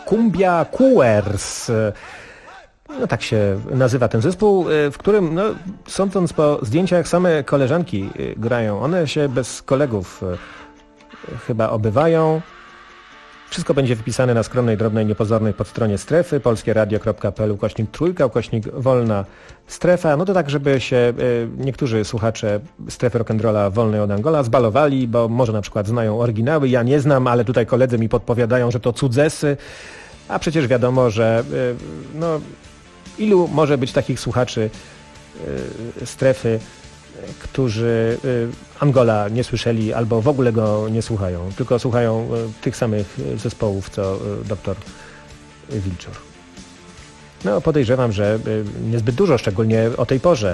Cumbia Coolers. No tak się nazywa ten zespół, w którym, no, sądząc po zdjęciach, same koleżanki grają. One się bez kolegów chyba obywają. Wszystko będzie wypisane na skromnej, drobnej, niepozornej podstronie strefy, polskieradio.pl/trójka/wolna strefa. No to tak, żeby się niektórzy słuchacze strefy rock'n'rolla wolnej od Angola zbalowali, bo może na przykład znają oryginały, ja nie znam, ale tutaj koledzy mi podpowiadają, że to cudzesy, a przecież wiadomo, że no, ilu może być takich słuchaczy strefy, którzy Angola nie słyszeli albo w ogóle go nie słuchają, tylko słuchają tych samych zespołów co dr Wilczur. No podejrzewam, że niezbyt dużo, szczególnie o tej porze,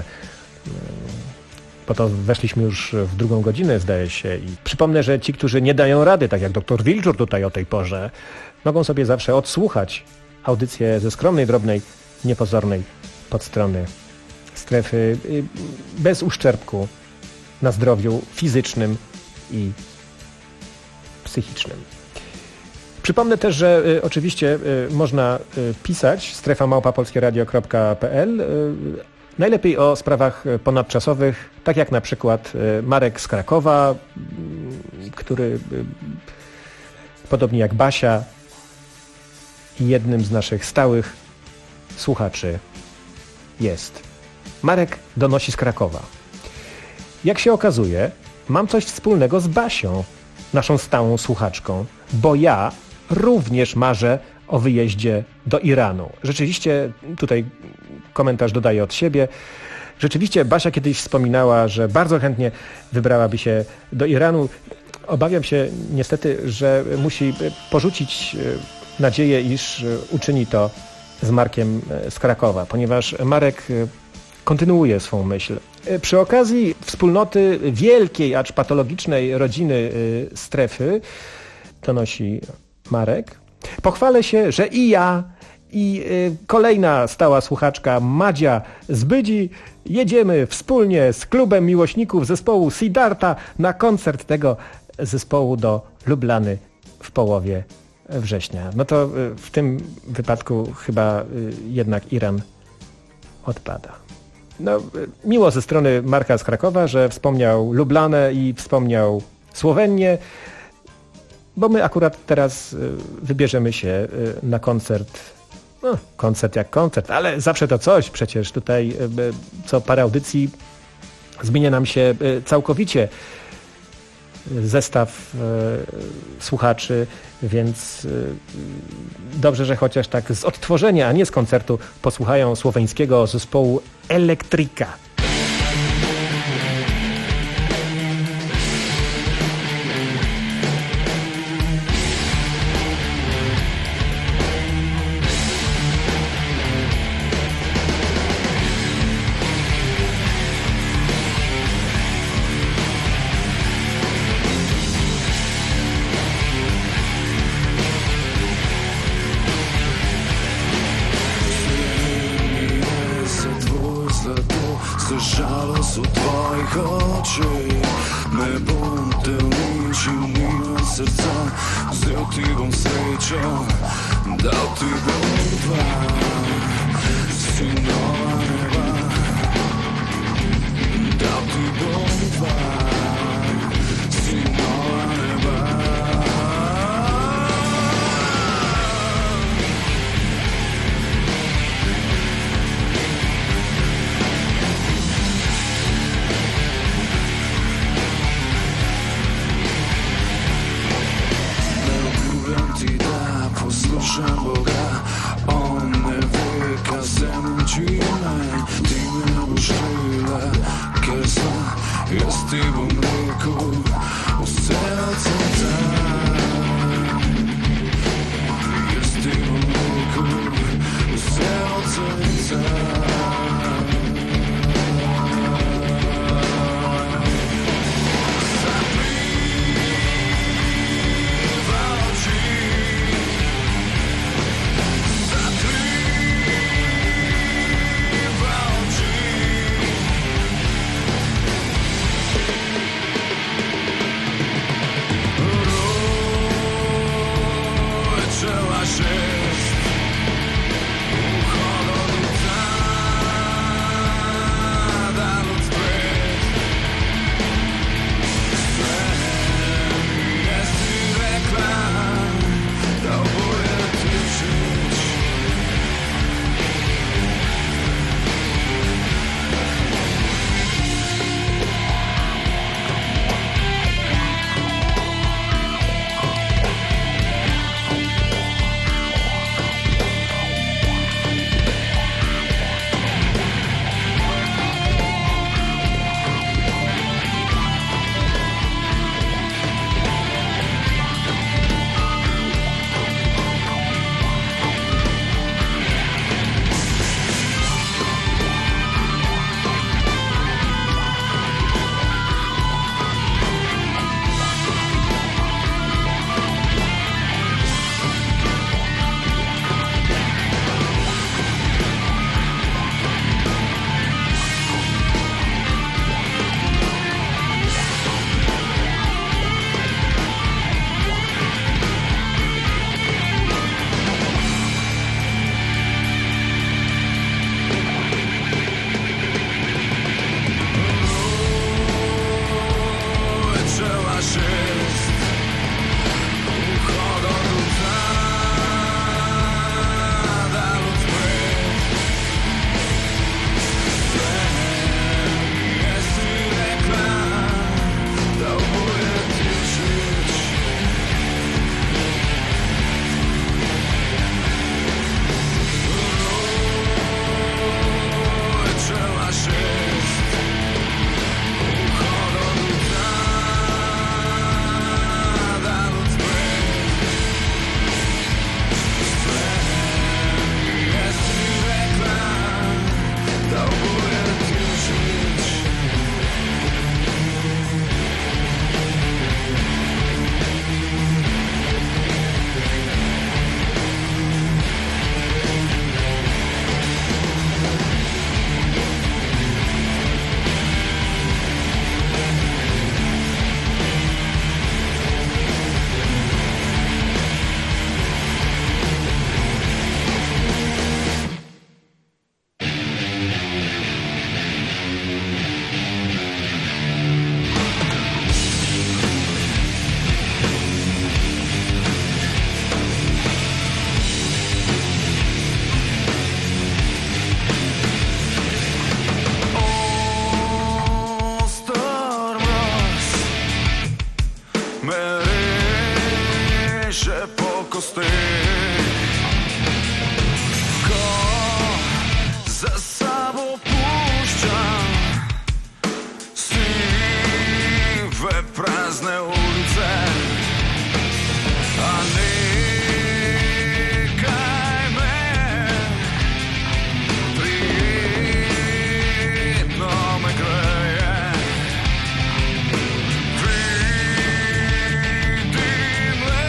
bo to weszliśmy już w drugą godzinę, zdaje się. I przypomnę, że ci, którzy nie dają rady, tak jak dr Wilczur tutaj o tej porze, mogą sobie zawsze odsłuchać audycję ze skromnej, drobnej, niepozornej podstrony strefy bez uszczerbku na zdrowiu fizycznym i psychicznym. Przypomnę też, że oczywiście można pisać strefa@polskieradio.pl, najlepiej o sprawach ponadczasowych, tak jak na przykład Marek z Krakowa, który podobnie jak Basia jednym z naszych stałych słuchaczy jest. Marek donosi z Krakowa. Jak się okazuje, mam coś wspólnego z Basią, naszą stałą słuchaczką, bo ja również marzę o wyjeździe do Iranu. Rzeczywiście, tutaj komentarz dodaję od siebie, rzeczywiście Basia kiedyś wspominała, że bardzo chętnie wybrałaby się do Iranu. Obawiam się niestety, że musi porzucić nadzieję, iż uczyni to z Markiem z Krakowa, ponieważ Marek kontynuuje swą myśl. Przy okazji wspólnoty wielkiej, acz patologicznej rodziny strefy, to nosi Marek, pochwalę się, że i ja, i kolejna stała słuchaczka Madzia z Bydzi jedziemy wspólnie z klubem miłośników zespołu Siddharta na koncert tego zespołu do Lublany w połowie września. No to w tym wypadku chyba jednak Iran odpada. No, miło ze strony Marka z Krakowa, że wspomniał Lublanę i wspomniał Słowenię, bo my akurat teraz wybierzemy się na koncert. No, koncert jak koncert, ale zawsze to coś. Przecież tutaj co parę audycji zmienia nam się całkowicie zestaw słuchaczy, więc dobrze, że chociaż tak z odtworzenia, a nie z koncertu posłuchają słoweńskiego zespołu Elektrika. Się prazne ulice, a nikaj me prijetno me greje. Vidim le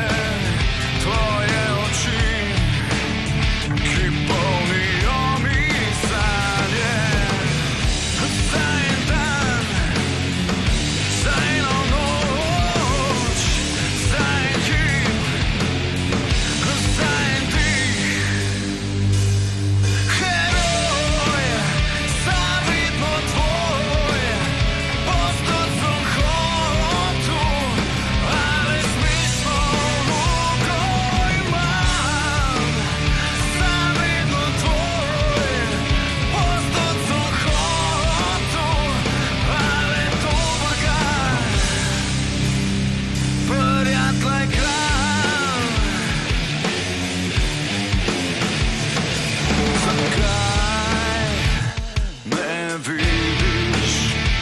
tvoje oči, ki polnijo mi sanje. Za en dan, za eno noč, za en hip, za en dih. Heroj, zavidno tvoj, postati sem hotel, ali smišno muko imam. Zavidno tvoj, postati sem hotel, ali dobrega prijatelj kram. Zakaj ne vidiš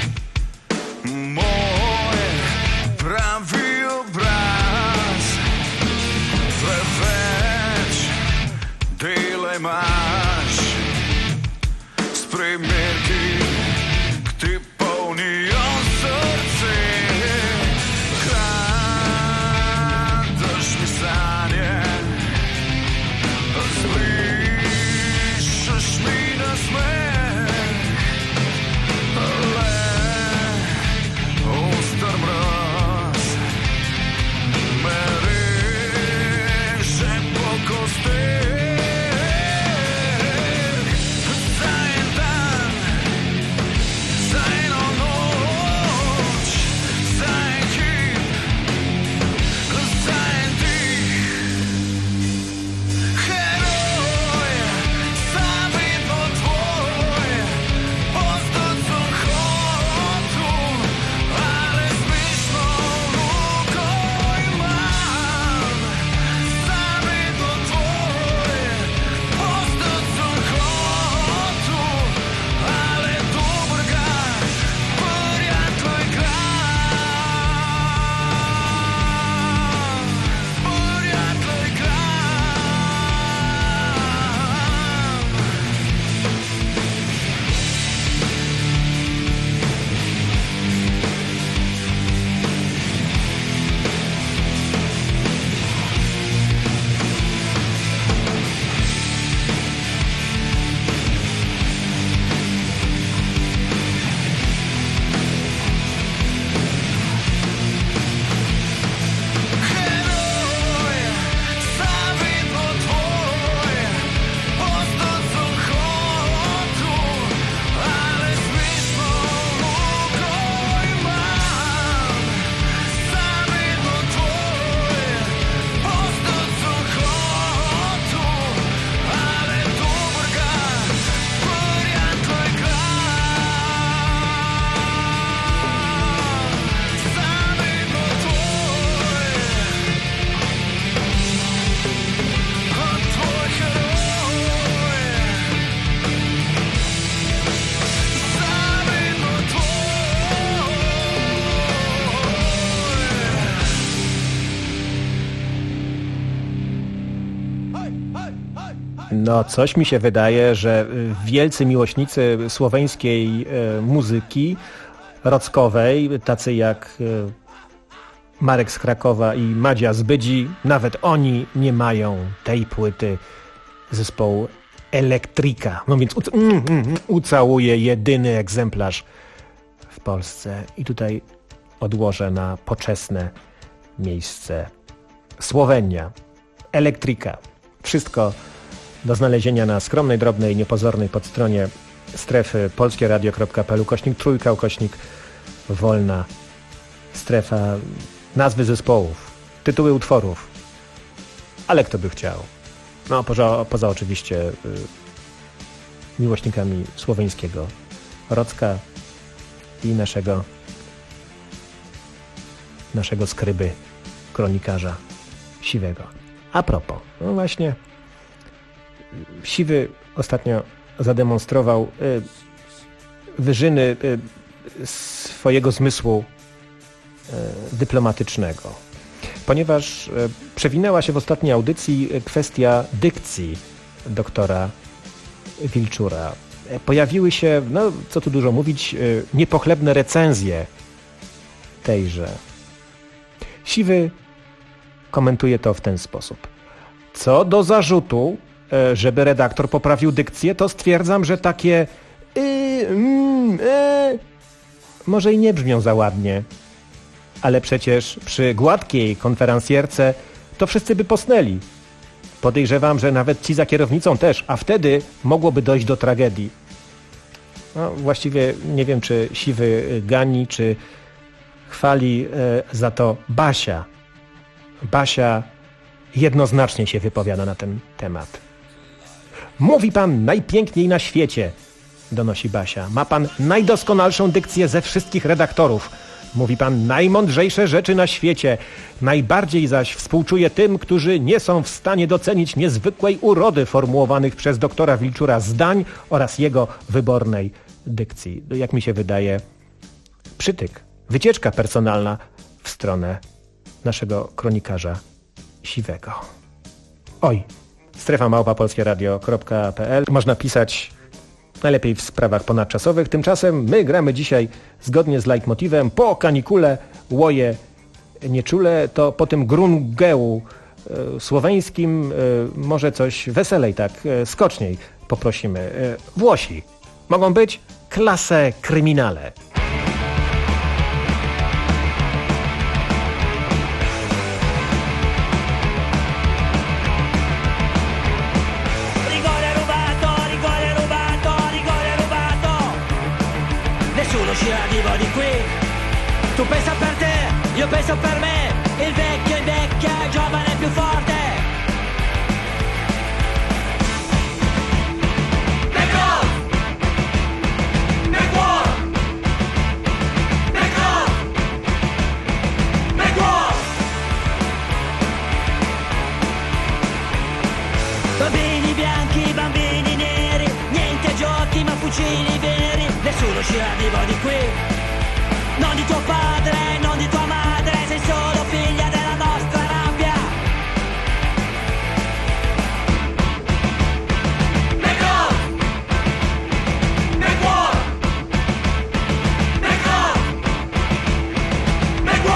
moj pravi obraz? Preveč dela imaš s primerki, ki ti polnijo srce. Kradaš mi sanje, slišiš mi nasmeh, le oster mraz me reže po kosteh. Za en dan, za eno noč, za en hip, za en dih. Heroj, zavidno tvoj, postati sem hotel, ali smišno muko imam. Zavidno tvoj, postati sem hotel, ali dobrega prijatelj kram. Prijatelj kram. Heroj, zavidno tvoj, postati sem hotel, ali smišno muko imam. Zavidno tvoj, postati sem hotel, ali dobrega prijatelj kram. Zavidno tvoj, tvoj heroj. Zavidno No, coś mi się wydaje, że wielcy miłośnicy słoweńskiej muzyki rockowej, tacy jak Marek z Krakowa i Madzia z Bydzi, nawet oni nie mają tej płyty zespołu Elektryka. No więc ucałuję jedyny egzemplarz w Polsce. I tutaj odłożę na poczesne miejsce Słowenia, Elektryka. Wszystko do znalezienia na skromnej, drobnej, niepozornej podstronie strefy polskieradio.pl/wolna strefa, nazwy zespołów, tytuły utworów. Ale kto by chciał? No poza oczywiście miłośnikami słoweńskiego rocka i naszego skryby, kronikarza Siwego. A propos, no właśnie, Siwy ostatnio zademonstrował wyżyny swojego zmysłu dyplomatycznego. Ponieważ przewinęła się w ostatniej audycji kwestia dykcji doktora Wilczura. Pojawiły się, no co tu dużo mówić, niepochlebne recenzje tejże. Siwy komentuje to w ten sposób. Co do zarzutu, żeby redaktor poprawił dykcję, to stwierdzam, że takie może i nie brzmią za ładnie, ale przecież przy gładkiej konferencjerce to wszyscy by posnęli. Podejrzewam, że nawet ci za kierownicą też, a wtedy mogłoby dojść do tragedii. No, właściwie nie wiem, czy Siwy gani, czy chwali za to Basia. Basia jednoznacznie się wypowiada na ten temat. Mówi pan najpiękniej na świecie, donosi Basia. Ma pan najdoskonalszą dykcję ze wszystkich redaktorów. Mówi pan najmądrzejsze rzeczy na świecie. Najbardziej zaś współczuję tym, którzy nie są w stanie docenić niezwykłej urody formułowanych przez doktora Wilczura zdań oraz jego wybornej dykcji. Jak mi się wydaje, przytyk, wycieczka personalna w stronę naszego kronikarza Siwego. Oj, strefa@polskieradio.pl. Można pisać najlepiej w sprawach ponadczasowych. Tymczasem my gramy dzisiaj zgodnie z leitmotivem po kanikule łoje nieczule, to po tym grungełu słoweńskim może coś weselej, tak skoczniej poprosimy. Włosi mogą być Classe Criminale. Uscirà vivo di qui. Tu pensa per te, io penso per me. Il vecchio invecchia, il giovane è più forte. Bambini bianchi, bambini neri, niente giochi ma fucili veri. Nessuno uscirà vivo di qui. Non di tuo padre, non di tua madre, sei solo figlia della nostra rabbia. Negro! Negro! Negro! Negro!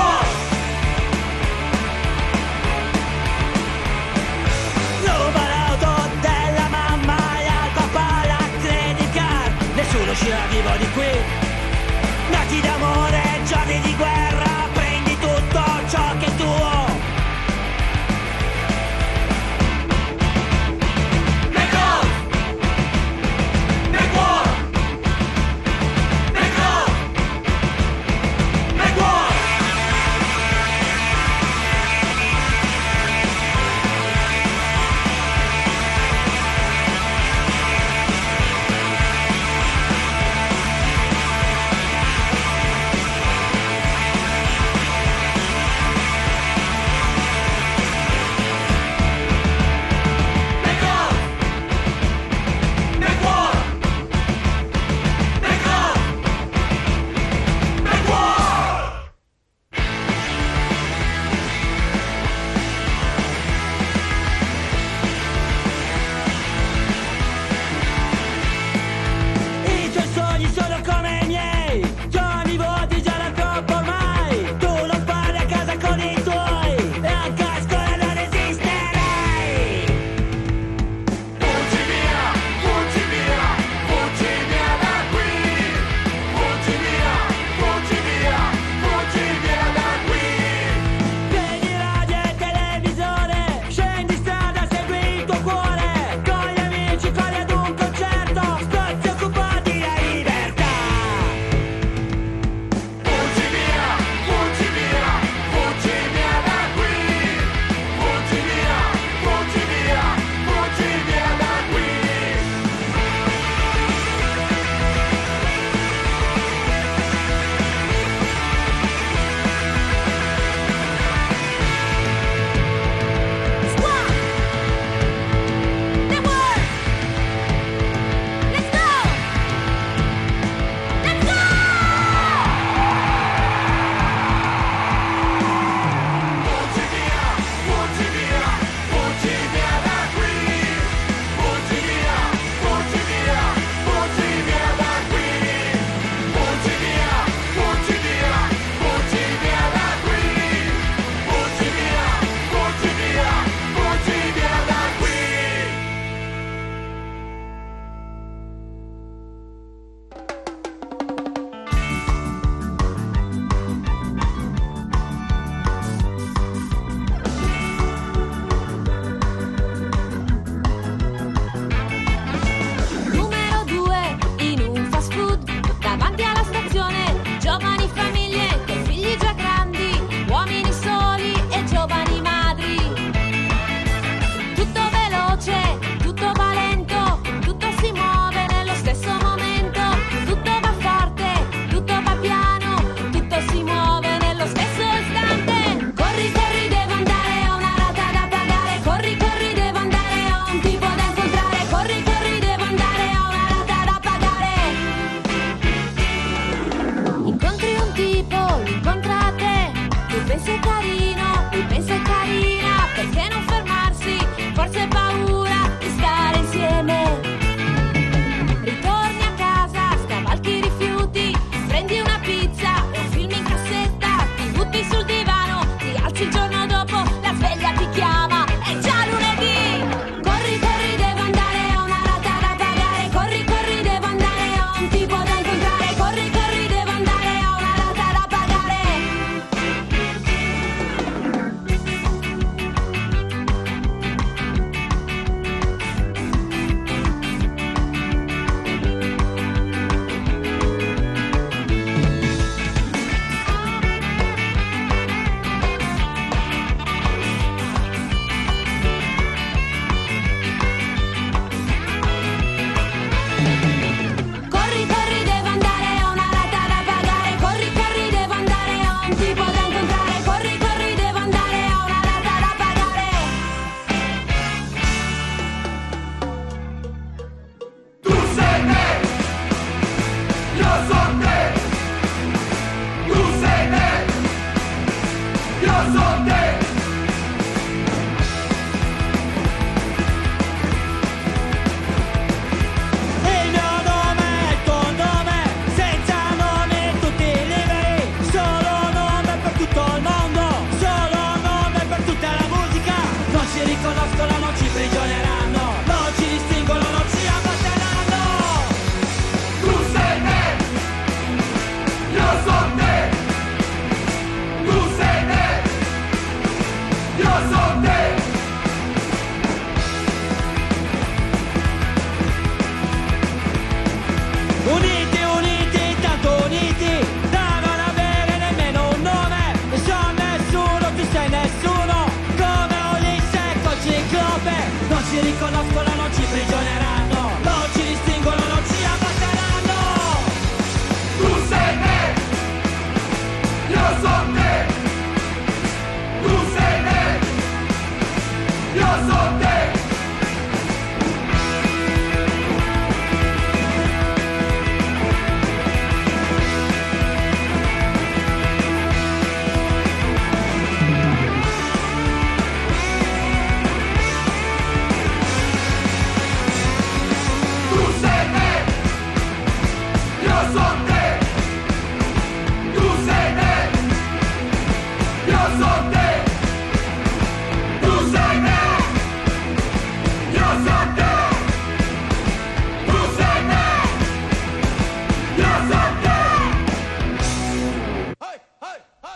Ruba l'auto della mamma e al papà la credit card. Nessuno uscirà vivo di qui. Nati d'amore, giorni di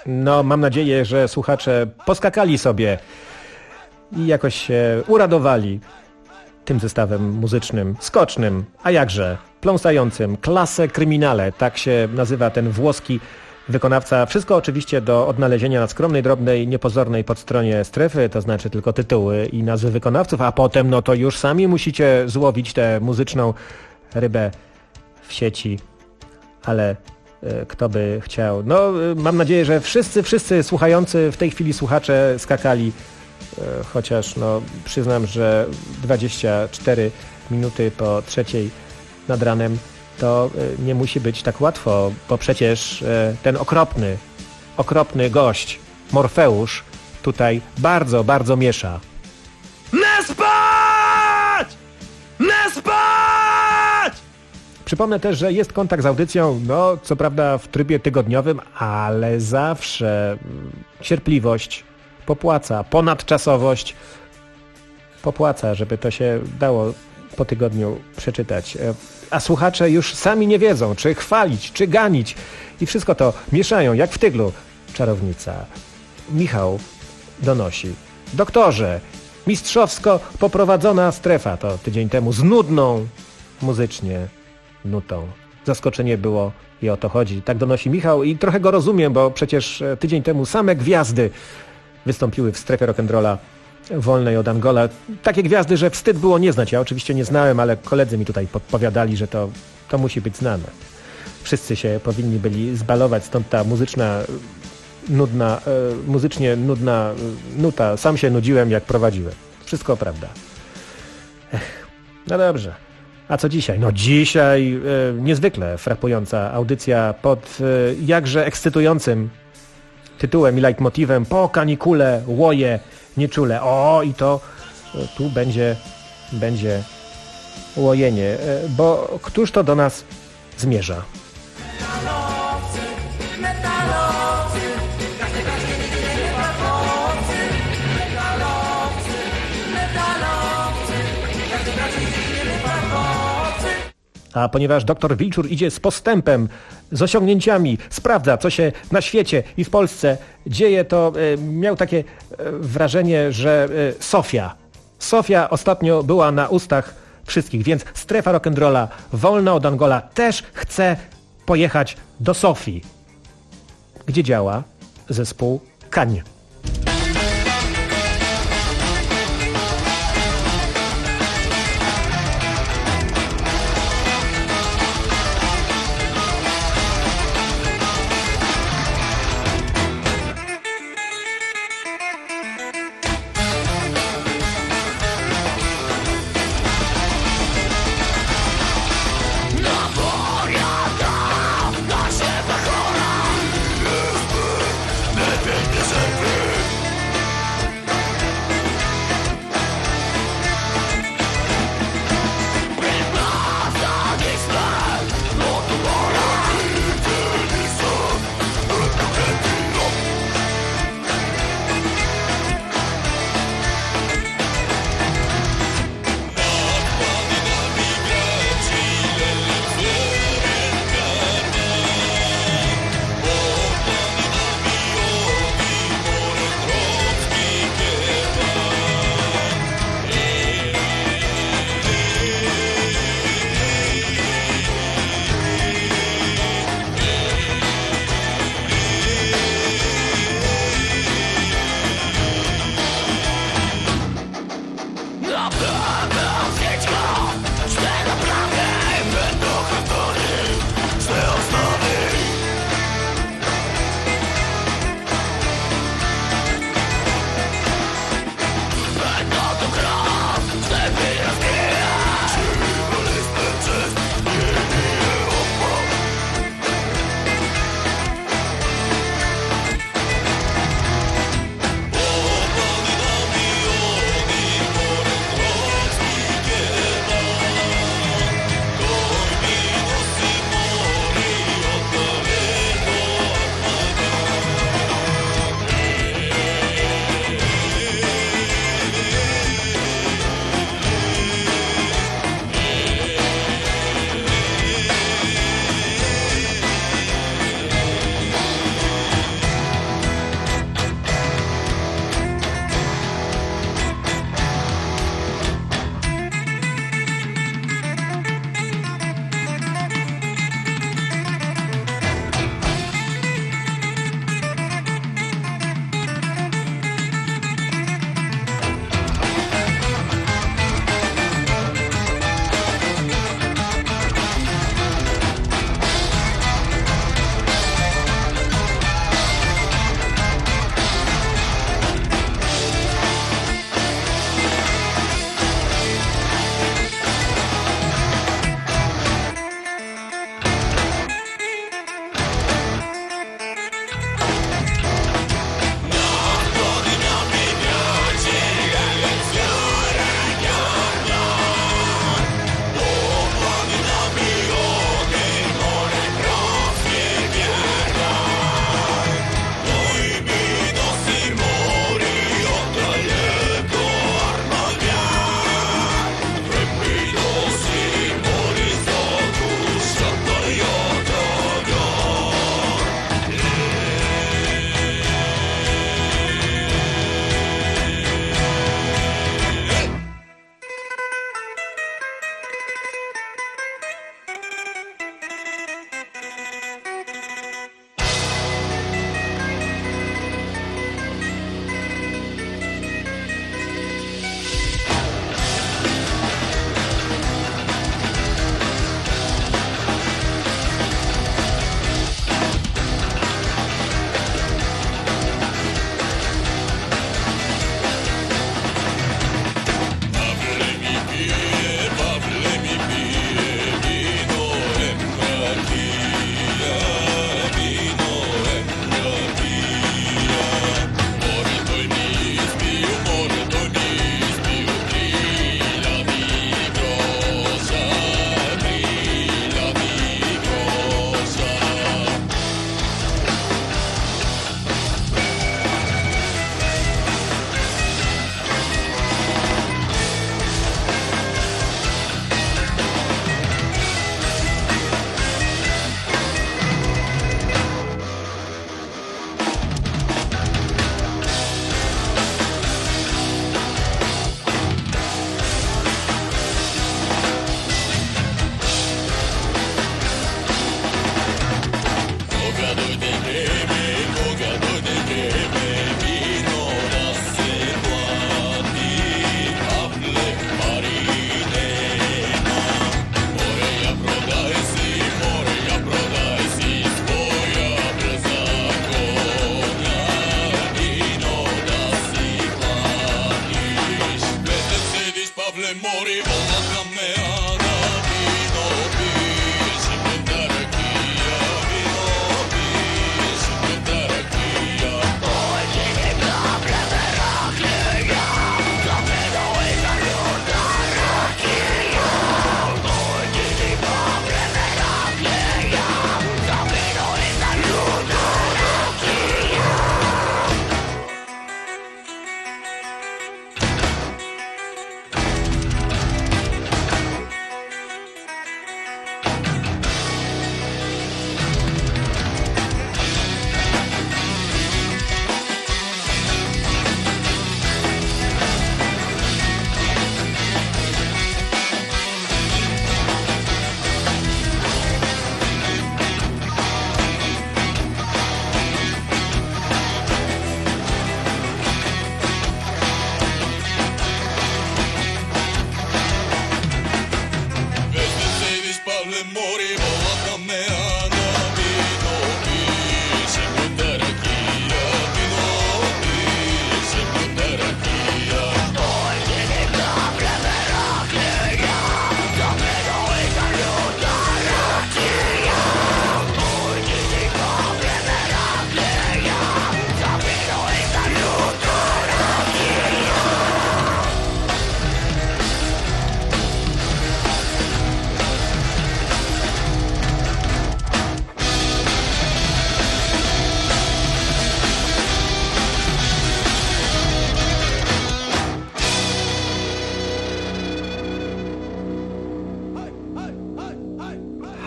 No, mam nadzieję, że słuchacze poskakali sobie i jakoś się uradowali tym zestawem muzycznym, skocznym, a jakże, pląsającym, Classe Criminale, tak się nazywa ten włoski wykonawca. Wszystko oczywiście do odnalezienia na skromnej, drobnej, niepozornej podstronie strefy, to znaczy tylko tytuły i nazwy wykonawców, a potem no to już sami musicie złowić tę muzyczną rybę w sieci, ale kto by chciał. No, mam nadzieję, że wszyscy słuchający, w tej chwili słuchacze skakali, chociaż no, przyznam, że 24 minuty po 3 nad ranem to nie musi być tak łatwo, bo przecież ten okropny gość, Morfeusz, tutaj bardzo, bardzo miesza. Nie spać! Nie spać! Przypomnę też, że jest kontakt z audycją, no co prawda w trybie tygodniowym, ale zawsze cierpliwość popłaca, ponadczasowość popłaca, żeby to się dało po tygodniu przeczytać. A słuchacze już sami nie wiedzą, czy chwalić, czy ganić i wszystko to mieszają, jak w tyglu. Czarownica. Michał donosi. Doktorze, mistrzowsko poprowadzona strefa to tydzień temu z nudną muzycznie nutą. Zaskoczenie było i o to chodzi. Tak donosi Michał i trochę go rozumiem, bo przecież tydzień temu same gwiazdy wystąpiły w strefie rock'n'rolla wolnej od Angola. Takie gwiazdy, że wstyd było nie znać. Ja oczywiście nie znałem, ale koledzy mi tutaj podpowiadali, że to musi być znane. Wszyscy się powinni byli zbalować, stąd ta muzycznie nudna nuta. Sam się nudziłem, jak prowadziłem. Wszystko prawda. No dobrze. A co dzisiaj? No dzisiaj niezwykle frapująca audycja pod jakże ekscytującym tytułem i leitmotivem po kanikule, łoje, nieczule. O, i to tu będzie łojenie, bo któż to do nas zmierza? A ponieważ doktor Wilczur idzie z postępem, z osiągnięciami, sprawdza, co się na świecie i w Polsce dzieje, to miał takie wrażenie, że Sofia ostatnio była na ustach wszystkich, więc strefa rock'n'rolla wolna od Angola też chce pojechać do Sofii, gdzie działa zespół Kań. Secret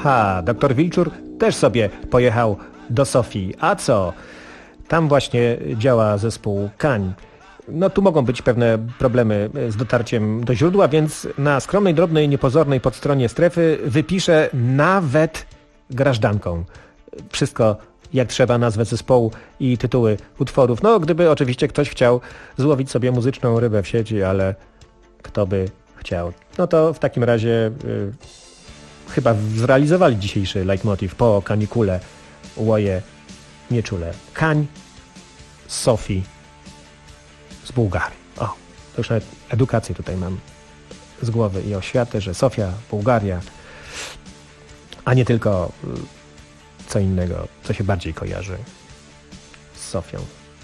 Aha, doktor Wilczur też sobie pojechał do Sofii. A co? Tam właśnie działa zespół Kań. No tu mogą być pewne problemy z dotarciem do źródła, więc na skromnej, drobnej, niepozornej podstronie strefy wypiszę nawet grażdanką. Wszystko jak trzeba, nazwę zespołu i tytuły utworów. No gdyby oczywiście ktoś chciał złowić sobie muzyczną rybę w sieci, ale kto by chciał. No to w takim razie chyba zrealizowali dzisiejszy leitmotiv po kanikule łoje nieczule. Kań z Sofii z Bułgarii. O, to już nawet edukację tutaj mam z głowy i oświatę, że Sofia, Bułgaria, a nie tylko co innego, co się bardziej kojarzy z Sofią.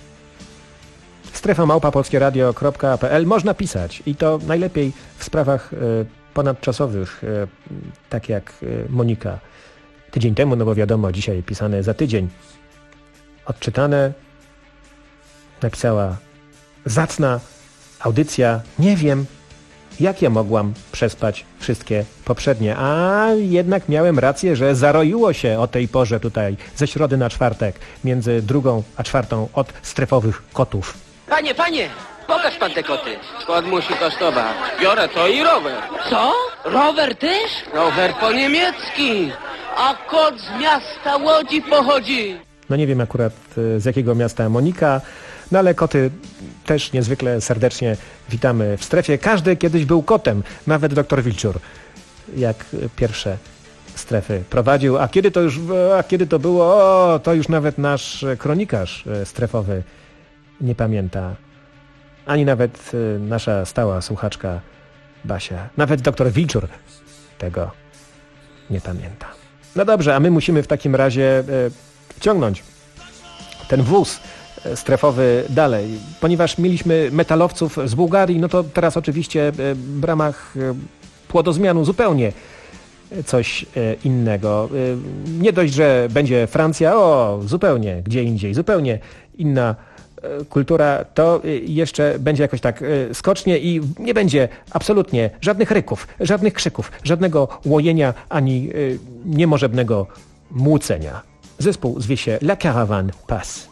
strefa@polskieradio.pl można pisać i to najlepiej w sprawach ponadczasowych, tak jak Monika tydzień temu, no bo wiadomo, dzisiaj pisane za tydzień. Odczytane, napisała: zacna audycja, nie wiem, jak ja mogłam przespać wszystkie poprzednie, a jednak miałem rację, że zaroiło się o tej porze tutaj ze środy na czwartek, między 2 a 4 od strefowych kotów. Panie, pokaż pan te koty. Kot musi kosztować. Biorę to i rower. Co? Rower też? Rower po niemiecki. A kot z miasta Łodzi pochodzi. No nie wiem akurat z jakiego miasta Monika, no ale koty też niezwykle serdecznie witamy w strefie. Każdy kiedyś był kotem, nawet doktor Wilczur, jak pierwsze strefy prowadził. A kiedy to było, to już nawet nasz kronikarz strefowy nie pamięta. Ani nawet nasza stała słuchaczka Basia. Nawet doktor Wilczur tego nie pamięta. No dobrze, a my musimy w takim razie ciągnąć ten wóz strefowy dalej. Ponieważ mieliśmy metalowców z Bułgarii, no to teraz oczywiście w ramach płodozmianu zupełnie coś innego. Nie dość, że będzie Francja, zupełnie gdzie indziej, zupełnie inna kultura, to jeszcze będzie jakoś tak skocznie i nie będzie absolutnie żadnych ryków, żadnych krzyków, żadnego łojenia ani niemożebnego młócenia. Zespół zwie się La Caravane Passe.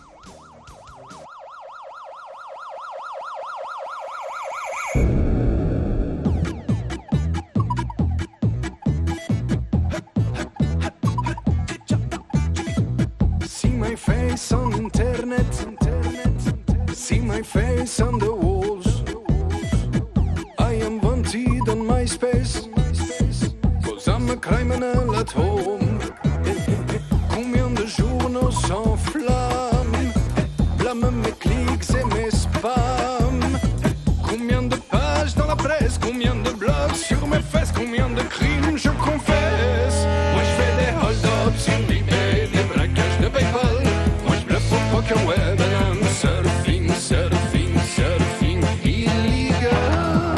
See my face on internet, see my face on the walls. I am wanted on MySpace, 'cause I'm a criminal at home. Combien de journaux s'enflamment, blâment mes clics et mes spams. Combien de pages dans la presse, combien de blogs sur mes fesses, combien de crimes je confesse. Moi je fais des hold-ups sur eBay, des braquages de PayPal. Moi je bluffe au poker web and I'm surfing, surfing, surfing illegal.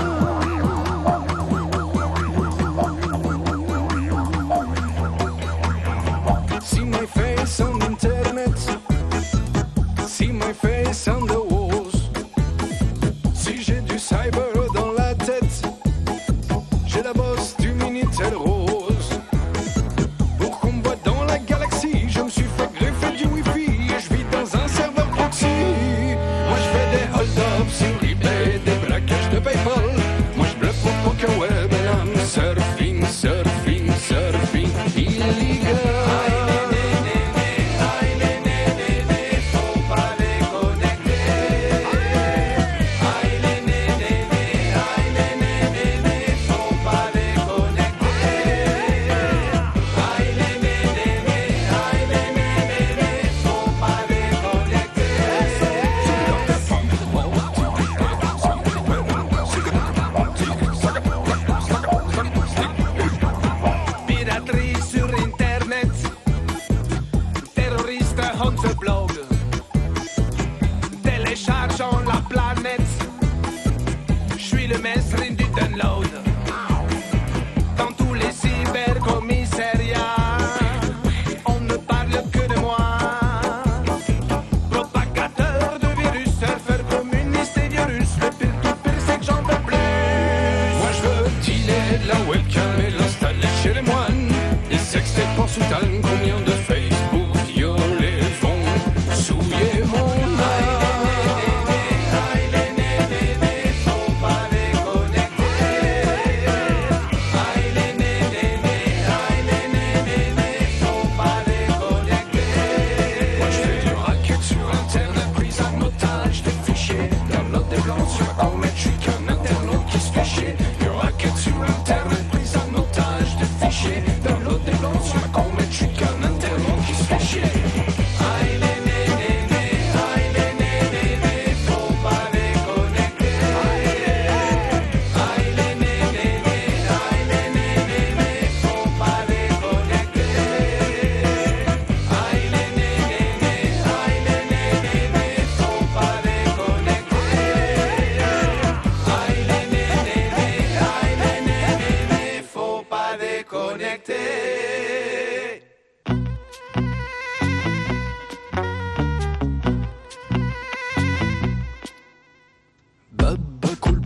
See my face on internet, see my face on the walls. Si j'ai du cyber dans la tête, j'ai la bosse du Minitel rose. Pour qu'on me voit dans la galaxie, je me suis fait greffer du Wi-Fi et je vis dans un serveur proxy. Moi je fais des hold-ups sur eBay, des braquages de PayPal. Moi je bluffe au poker web and I'm surfing, surfing, surfing illegal.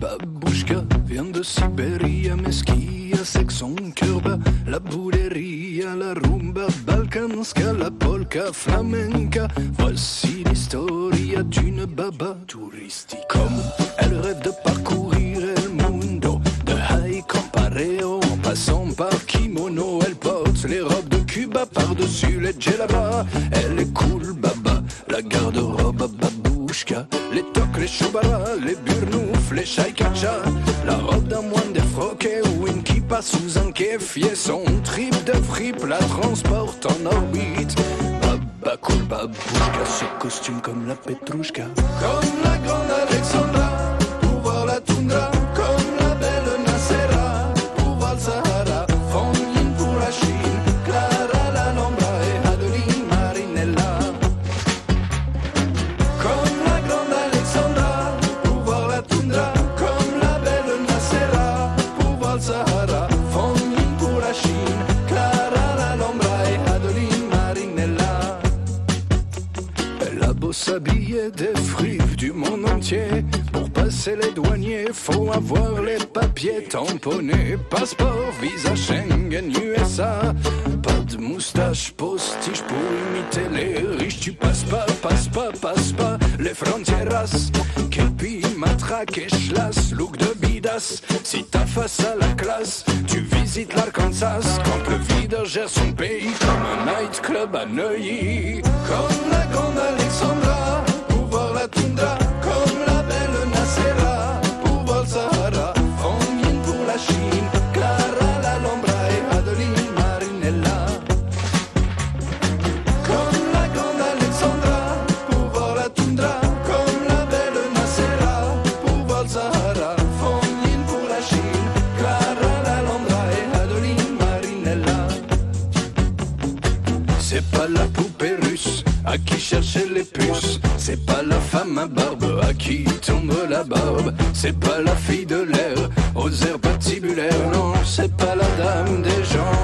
Babouchka vient de Sibérie, mais ce qui a c'est que son cœur bat. La bouleria, la rumba balkanska, la polka flamenca. Voici l'historia d'une baba touristique. Comme elle rêve de parcourir el mundo, de high compareo en passant par kimono. Elle porte les robes de Cuba par-dessus les djellabas. Elle est cool baba, la garde-robe à babouchka. Les tocs, les chobaras, les burnoufs, les chaïkacha. La robe d'un moine défroqué ou une kippa sous un kéfier. Son trip de fripe la transporte en orbite. Baba cool babouchka, ce costume comme la Petrouchka. Comme la grande Alexandra, pour voir la toundra. Comme la belle Nacera, pour voir le Sahara. Fonline pour la Chine, Clara l'Alhambra et Adeline Marinella. Comme la grande Alexandra, pour voir la toundra. Comme la belle Nacera, pour voir le Sahara. Fonline pour la Chine, Clara l'Alhambra et Adeline Marinella. Elle a beau s'habiller des frives du monde entier. Pour passer les douaniers, faut avoir les papiers tamponnés. Passeport, visa, Schengen, USA. Pas de moustache, postiche pour imiter les riches. Tu passes pas, passe pas, passe pas les frontieras. Képi, matraque et schlass, look de bidas. Si t'as face à la classe, tu visites l'Arkansas. Quand le videur gère son pays comme un nightclub à Neuilly. Comme la grande Alexandra, pour voir la toundra. Comme la belle Nacera, pour voir le Sahara. Fonline pour la Chine, Clara l'Alhambra et Adeline Marinella. Comme la grande Alexandra, pour voir la toundra. Comme la belle Nacera, pour voir le Sahara. Fonline pour la Chine, Clara l'Alhambra et Adeline Marinella. C'est pas la poupée russe à qui chercher les puces. C'est pas la femme à barbe à qui tombe la barbe. C'est pas la fille de l'air aux airs patibulaires. Non, c'est pas la dame des gens.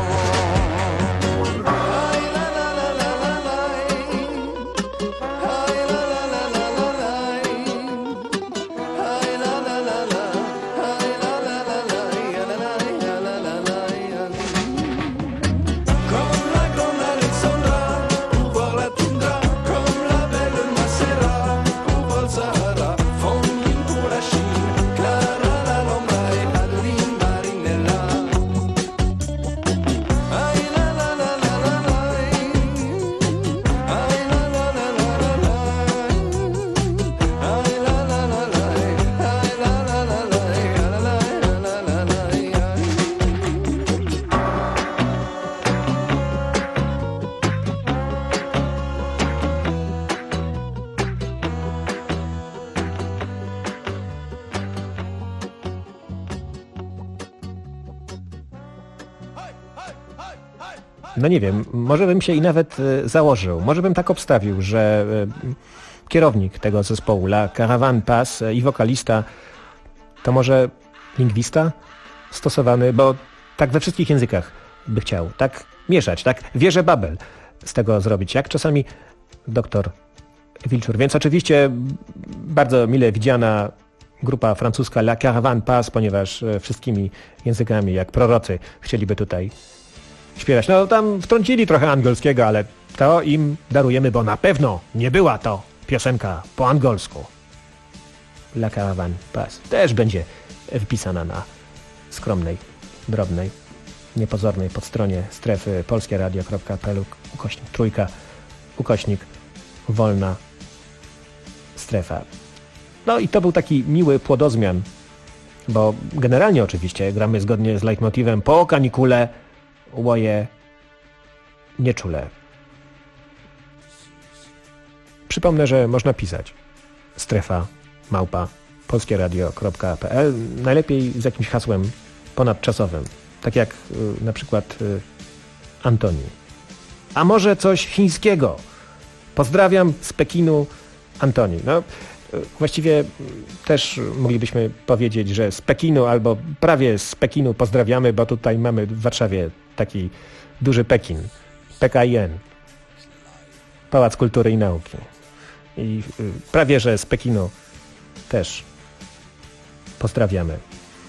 No nie wiem, może bym się i nawet założył, może bym tak obstawił, że kierownik tego zespołu La Caravane Pass i wokalista to może lingwista stosowany, bo tak we wszystkich językach by chciał, tak mieszać, tak wieżę Babel z tego zrobić, jak czasami doktor Wilczur. Więc oczywiście bardzo mile widziana grupa francuska La Caravane Pass, ponieważ wszystkimi językami jak prorocy chcieliby tutaj śpiewać. No tam wtrącili trochę angielskiego, ale to im darujemy, bo na pewno nie była to piosenka po angielsku. La Caravane Pass też będzie wpisana na skromnej, drobnej, niepozornej podstronie strefy polskieradio.pl /3 wolna strefa. No i to był taki miły płodozmian, bo generalnie oczywiście gramy zgodnie z leitmotivem po kanikule łoje nieczule. Przypomnę, że można pisać strefa@polskieradio.pl, najlepiej z jakimś hasłem ponadczasowym, tak jak na przykład Antoni. A może coś chińskiego? Pozdrawiam z Pekinu, Antoni. No, właściwie też moglibyśmy powiedzieć, że z Pekinu albo prawie z Pekinu pozdrawiamy, bo tutaj mamy w Warszawie taki duży Pekin, PKIN, Pałac Kultury i Nauki. I prawie że z Pekinu też Pozdrawiamy.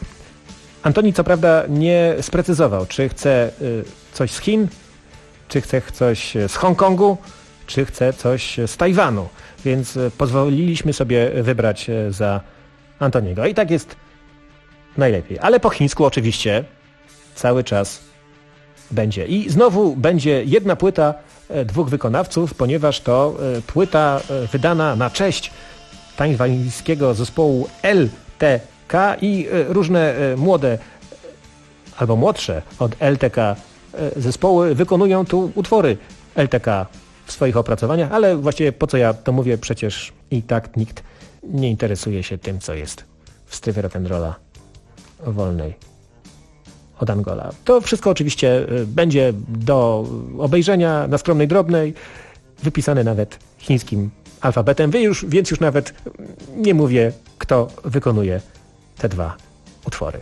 Antoni co prawda nie sprecyzował, czy chce coś z Chin, czy chce coś z Hongkongu, czy chce coś z Tajwanu, więc pozwoliliśmy sobie wybrać za Antoniego. I tak jest najlepiej. Ale po chińsku oczywiście cały czas będzie. I znowu będzie jedna płyta dwóch wykonawców, ponieważ to płyta wydana na cześć tajwańskiego zespołu LTK i różne młode albo młodsze od LTK zespoły wykonują tu utwory LTK w swoich opracowaniach, ale właściwie po co ja to mówię, przecież i tak nikt nie interesuje się tym, co jest w stywie rock'n'rolla wolnej od Angola. To wszystko oczywiście będzie do obejrzenia na skromnej drobnej, wypisane nawet chińskim alfabetem, więc już nawet nie mówię, kto wykonuje te dwa utwory.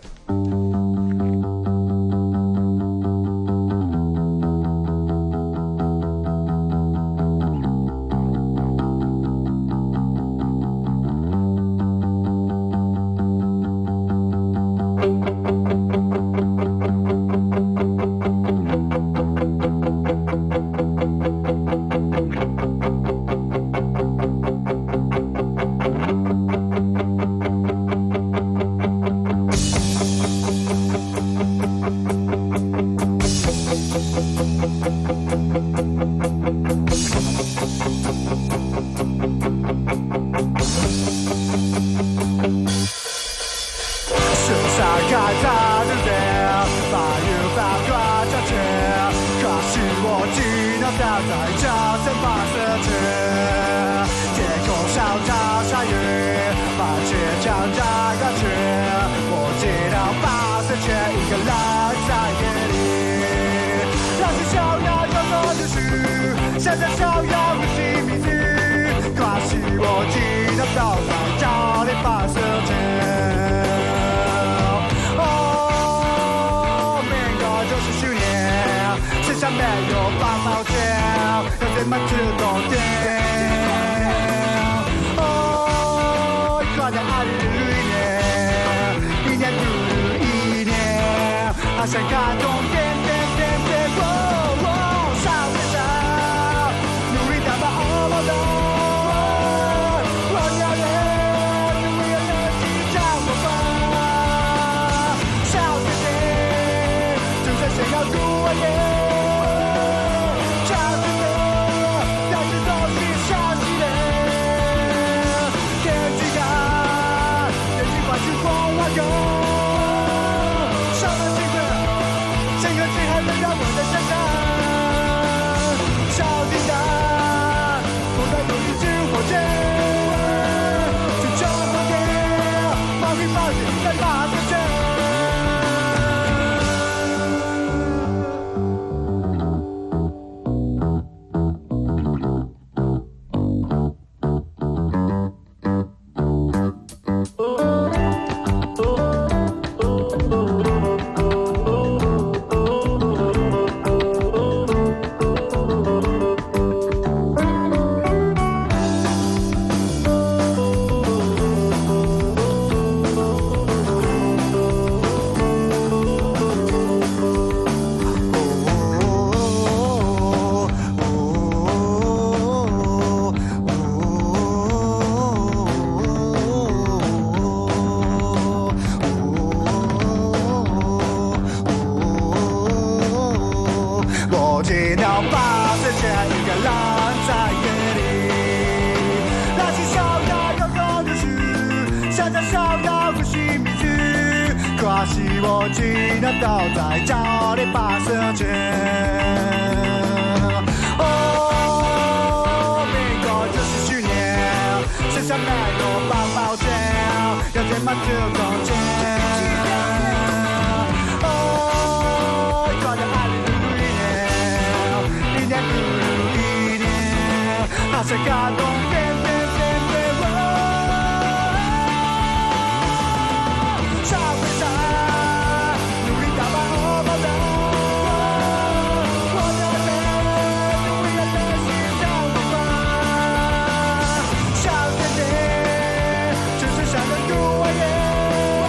少年的，只是想着度过夜。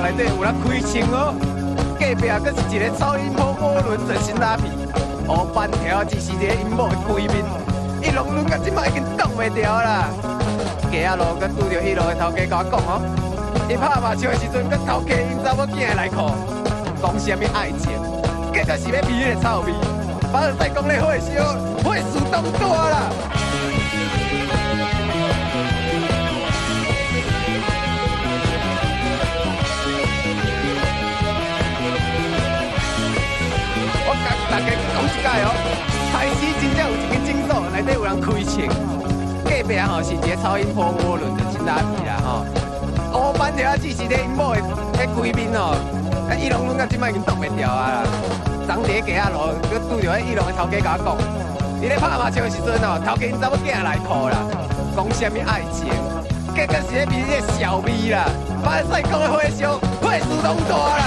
内底有人开枪哦，隔壁佫是一个超音波涡轮全身拉皮，乌斑条只是一个因某的规面，伊拢到即摆已经挡袂牢啦。街仔路佫拄着迄路的头家甲我讲哦，伊拍麻将的时阵，佫头家因查某囝的内裤，讲啥物爱情，结果是要味迄个臭味，反正再讲咧火烧，火势当大啦。大家讲一解哦，开始真正有一间诊所，内底有人开枪，隔壁吼是一个超音波涡轮的真拉皮啦吼，乌斑条只是咧因某的迄规面哦，伊拢到即摆已经挡袂牢啊啦。昨伫街仔路，佮拄着迄伊龙的头家甲我讲，伊咧拍麻将的时阵哦，头家因查某囝内裤啦，讲啥物爱情，结果是咧味迄个小味啦，反正再讲的火烧，火势拢大啦。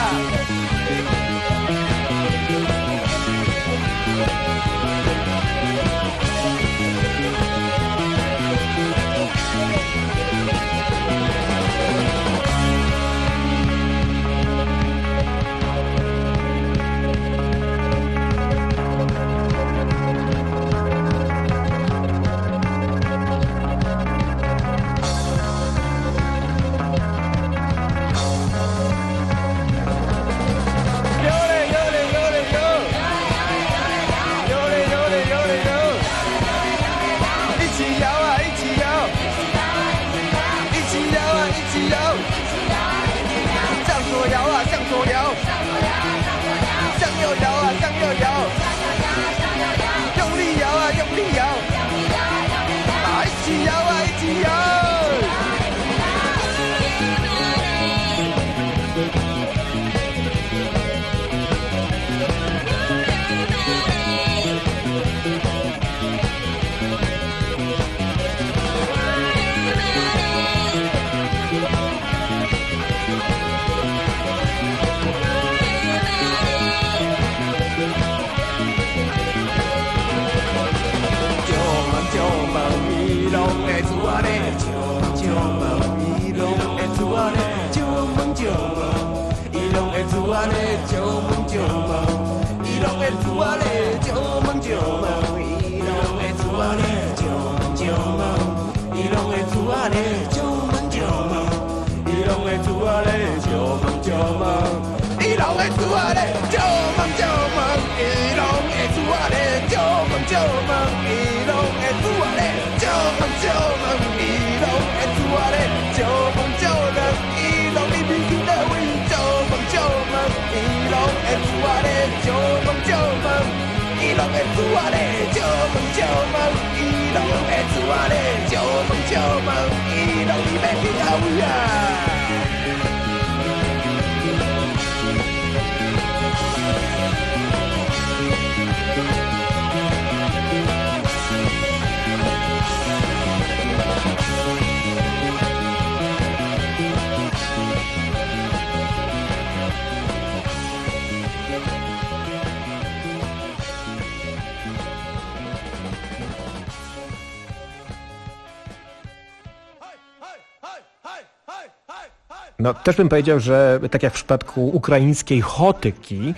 No, też bym powiedział, że tak jak w przypadku ukraińskiej Chotyki,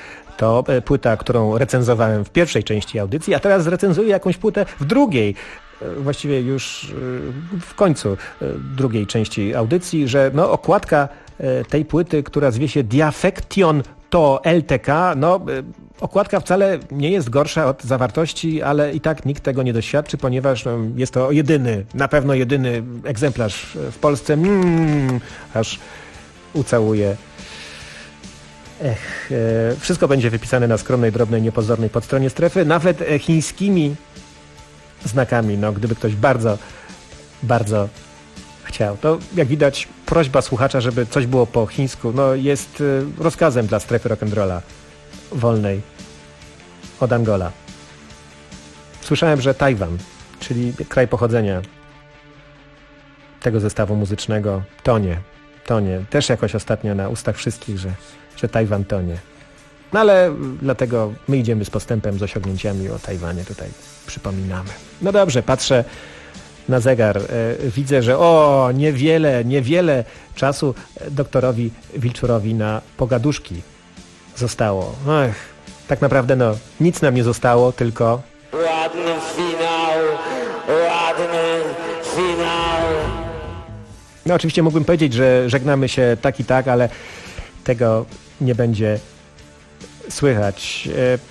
to płyta, którą recenzowałem w pierwszej części audycji, a teraz zrecenzuję jakąś płytę w drugiej, właściwie już w końcu drugiej części audycji, że no, okładka tej płyty, która zwie się Diafection to LTK, no okładka wcale nie jest gorsza od zawartości, ale i tak nikt tego nie doświadczy, ponieważ jest to jedyny, na pewno jedyny egzemplarz w Polsce. Aż ucałuję. Wszystko będzie wypisane na skromnej, drobnej, niepozornej podstronie strefy, nawet chińskimi znakami, no gdyby ktoś bardzo, bardzo chciał. To jak widać prośba słuchacza, żeby coś było po chińsku, no jest rozkazem dla strefy rock'n'rolla wolnej od Angola. Słyszałem, że Tajwan, czyli kraj pochodzenia tego zestawu muzycznego, tonie. Też jakoś ostatnio na ustach wszystkich, że Tajwan tonie. No ale dlatego my idziemy z postępem, z osiągnięciami o Tajwanie tutaj przypominamy. No dobrze, patrzę na zegar. Widzę, że niewiele czasu doktorowi Wilczurowi na pogaduszki zostało. Tak naprawdę nic nam nie zostało, tylko... Ładny finał. No oczywiście mógłbym powiedzieć, że żegnamy się tak i tak, ale tego nie będzie słychać.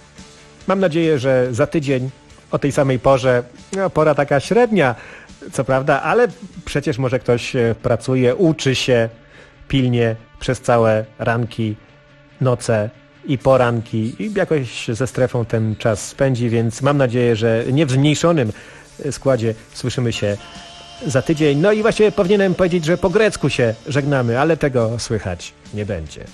Mam nadzieję, że za tydzień o tej samej porze, pora taka średnia, co prawda, ale przecież może ktoś pracuje, uczy się pilnie przez całe ranki, noce i poranki i jakoś ze strefą ten czas spędzi, więc mam nadzieję, że nie w zmniejszonym składzie słyszymy się za tydzień. No i właśnie powinienem powiedzieć, że po grecku się żegnamy, ale tego słychać nie będzie.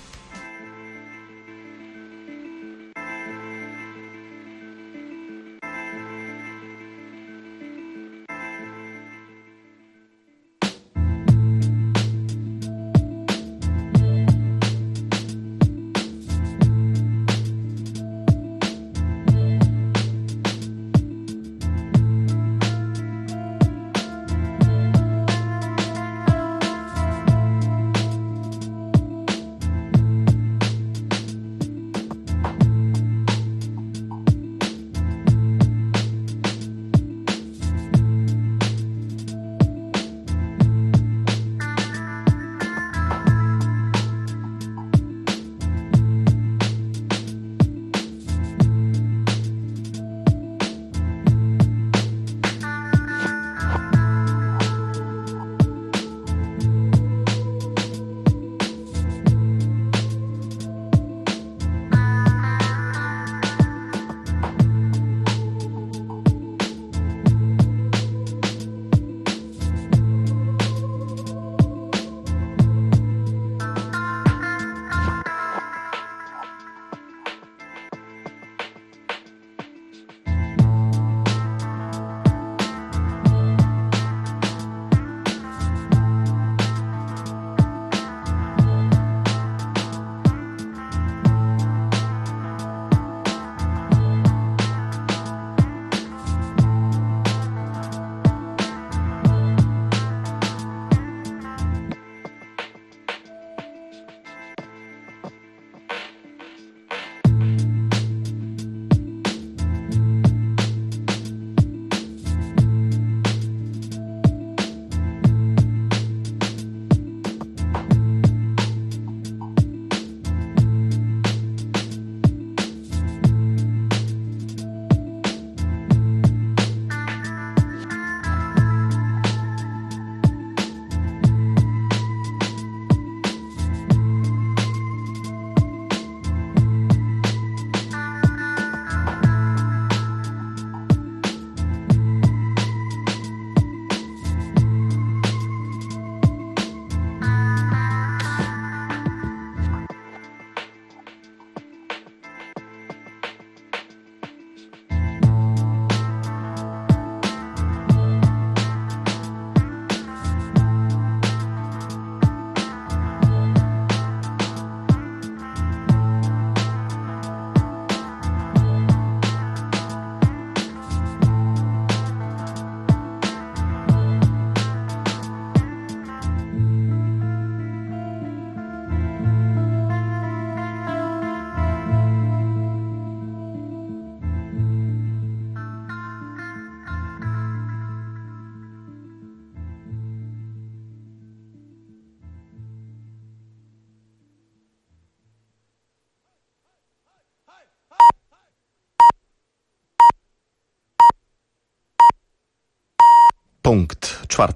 Punkt 4.